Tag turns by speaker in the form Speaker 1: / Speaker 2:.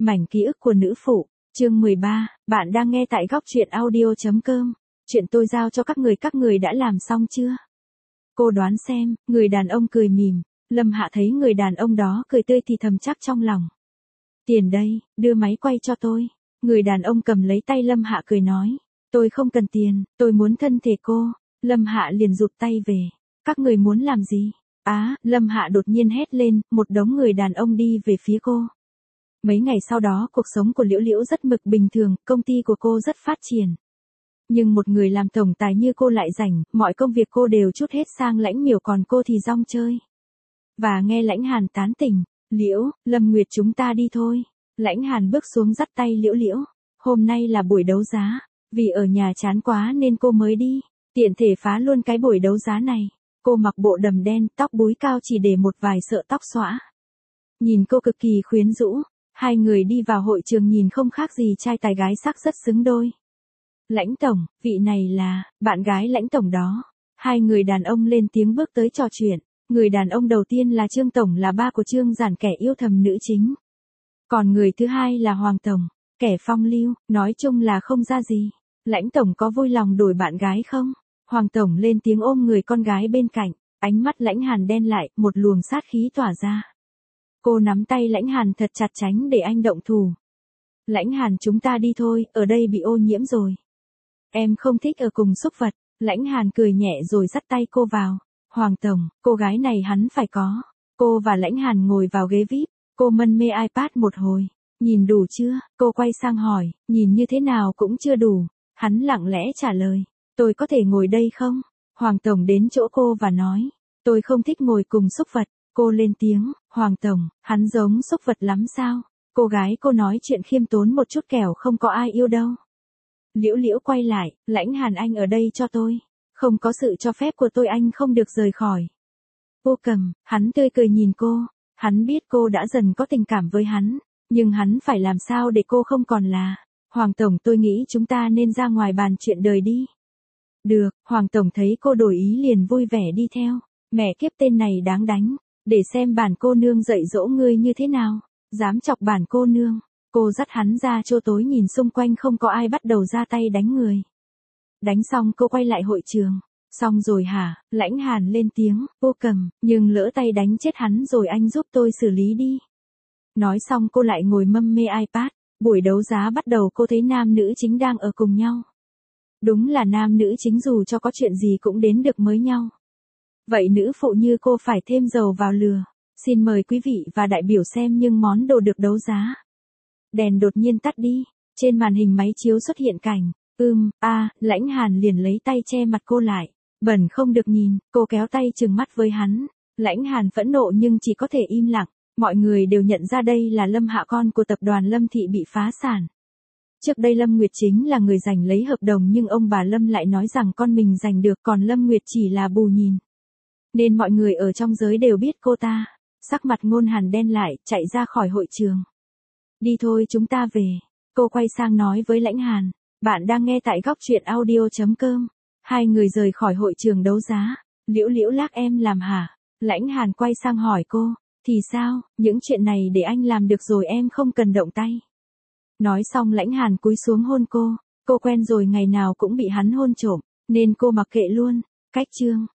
Speaker 1: Mảnh ký ức của nữ phụ, chương 13, bạn đang nghe tại góc truyện audio.com. Chuyện tôi giao cho các người đã làm xong chưa? Cô đoán xem, người đàn ông cười mỉm, Lâm Hạ thấy người đàn ông đó cười tươi thì thầm chắc trong lòng. Tiền đây, đưa máy quay cho tôi. Người đàn ông cầm lấy tay Lâm Hạ cười nói, tôi không cần tiền, tôi muốn thân thể cô. Lâm Hạ liền rụt tay về, các người muốn làm gì? Lâm Hạ đột nhiên hét lên, một đống người đàn ông đi về phía cô. Mấy ngày sau đó cuộc sống của Liễu Liễu rất mực bình thường, công ty của cô rất phát triển. Nhưng một người làm tổng tài như cô lại rảnh, mọi công việc cô đều trút hết sang Lãnh Miểu còn cô thì rong chơi. Và nghe Lãnh Hàn tán tỉnh, Liễu, Lâm Nguyệt chúng ta đi thôi. Lãnh Hàn bước xuống dắt tay Liễu Liễu, hôm nay là buổi đấu giá, vì ở nhà chán quá nên cô mới đi, tiện thể phá luôn cái buổi đấu giá này. Cô mặc bộ đầm đen, tóc búi cao chỉ để một vài sợi tóc xõa. Nhìn cô cực kỳ quyến rũ, hai người đi vào hội trường nhìn không khác gì trai tài gái sắc rất xứng đôi. Lãnh tổng, vị này là, bạn gái Lãnh tổng đó. Hai người đàn ông lên tiếng bước tới trò chuyện. Người đàn ông đầu tiên là Trương Tổng là ba của Trương Giản kẻ yêu thầm nữ chính. Còn người thứ hai là Hoàng Tổng, kẻ phong lưu, nói chung là không ra gì. Lãnh Tổng có vui lòng đổi bạn gái không? Hoàng Tổng lên tiếng ôm người con gái bên cạnh, ánh mắt Lãnh Hàn đen lại, một luồng sát khí tỏa ra. Cô nắm tay Lãnh Hàn thật chặt tránh để anh động thủ. Lãnh Hàn chúng ta đi thôi, ở đây bị ô nhiễm rồi. Em không thích ở cùng súc vật. Lãnh Hàn cười nhẹ rồi dắt tay cô vào. Hoàng Tổng, cô gái này hắn phải có. Cô và Lãnh Hàn ngồi vào ghế VIP, cô mân mê iPad một hồi. Nhìn đủ chưa? Cô quay sang hỏi, nhìn như thế nào cũng chưa đủ. Hắn lặng lẽ trả lời, tôi có thể ngồi đây không? Hoàng Tổng đến chỗ cô và nói, tôi không thích ngồi cùng súc vật. Cô lên tiếng, Hoàng Tổng, hắn giống súc vật lắm sao? Cô gái cô nói chuyện khiêm tốn một chút kẻo không có ai yêu đâu. Liễu Liễu quay lại, Lãnh Hàn anh ở đây cho tôi. Không có sự cho phép của tôi anh không được rời khỏi. Cô cầm, hắn tươi cười nhìn cô. Hắn biết cô đã dần có tình cảm với hắn. Nhưng hắn phải làm sao để cô không còn là. Hoàng Tổng tôi nghĩ chúng ta nên ra ngoài bàn chuyện đời đi. Được, Hoàng Tổng thấy cô đổi ý liền vui vẻ đi theo. Mẹ kiếp tên này đáng đánh. Để xem bản cô nương dạy dỗ ngươi như thế nào. Dám chọc bản cô nương. Cô dắt hắn ra chỗ tối nhìn xung quanh không có ai bắt đầu ra tay đánh người. Đánh xong cô quay lại hội trường. Xong rồi hả? Lãnh Hàn lên tiếng, cô cầm, nhưng lỡ tay đánh chết hắn rồi anh giúp tôi xử lý đi. Nói xong cô lại ngồi mâm mê iPad. Buổi đấu giá bắt đầu cô thấy nam nữ chính đang ở cùng nhau. Đúng là nam nữ chính dù cho có chuyện gì cũng đến được mới nhau. Vậy nữ phụ như cô phải thêm dầu vào lửa. Xin mời quý vị và đại biểu xem những món đồ được đấu giá. Đèn đột nhiên tắt đi. Trên màn hình máy chiếu xuất hiện cảnh. Lãnh Hàn liền lấy tay che mặt cô lại. Bẩn không được nhìn, cô kéo tay trừng mắt với hắn. Lãnh Hàn phẫn nộ nhưng chỉ có thể im lặng. Mọi người đều nhận ra đây là Lâm Hạ con của tập đoàn Lâm Thị bị phá sản. Trước đây Lâm Nguyệt chính là người giành lấy hợp đồng nhưng ông bà Lâm lại nói rằng con mình giành được còn Lâm Nguyệt chỉ là bù nhìn. Nên mọi người ở trong giới đều biết cô ta. Sắc mặt Ngôn Hàn đen lại, chạy ra khỏi hội trường. Đi thôi chúng ta về. Cô quay sang nói với Lãnh Hàn. Bạn đang nghe tại góc truyện audio.com. Hai người rời khỏi hội trường đấu giá. Liễu Liễu lác em làm hả? Lãnh Hàn quay sang hỏi cô. Thì sao, những chuyện này để anh làm được rồi em không cần động tay. Nói xong Lãnh Hàn cúi xuống hôn cô. Cô quen rồi ngày nào cũng bị hắn hôn trộm. Nên cô mặc kệ luôn. Cách chương.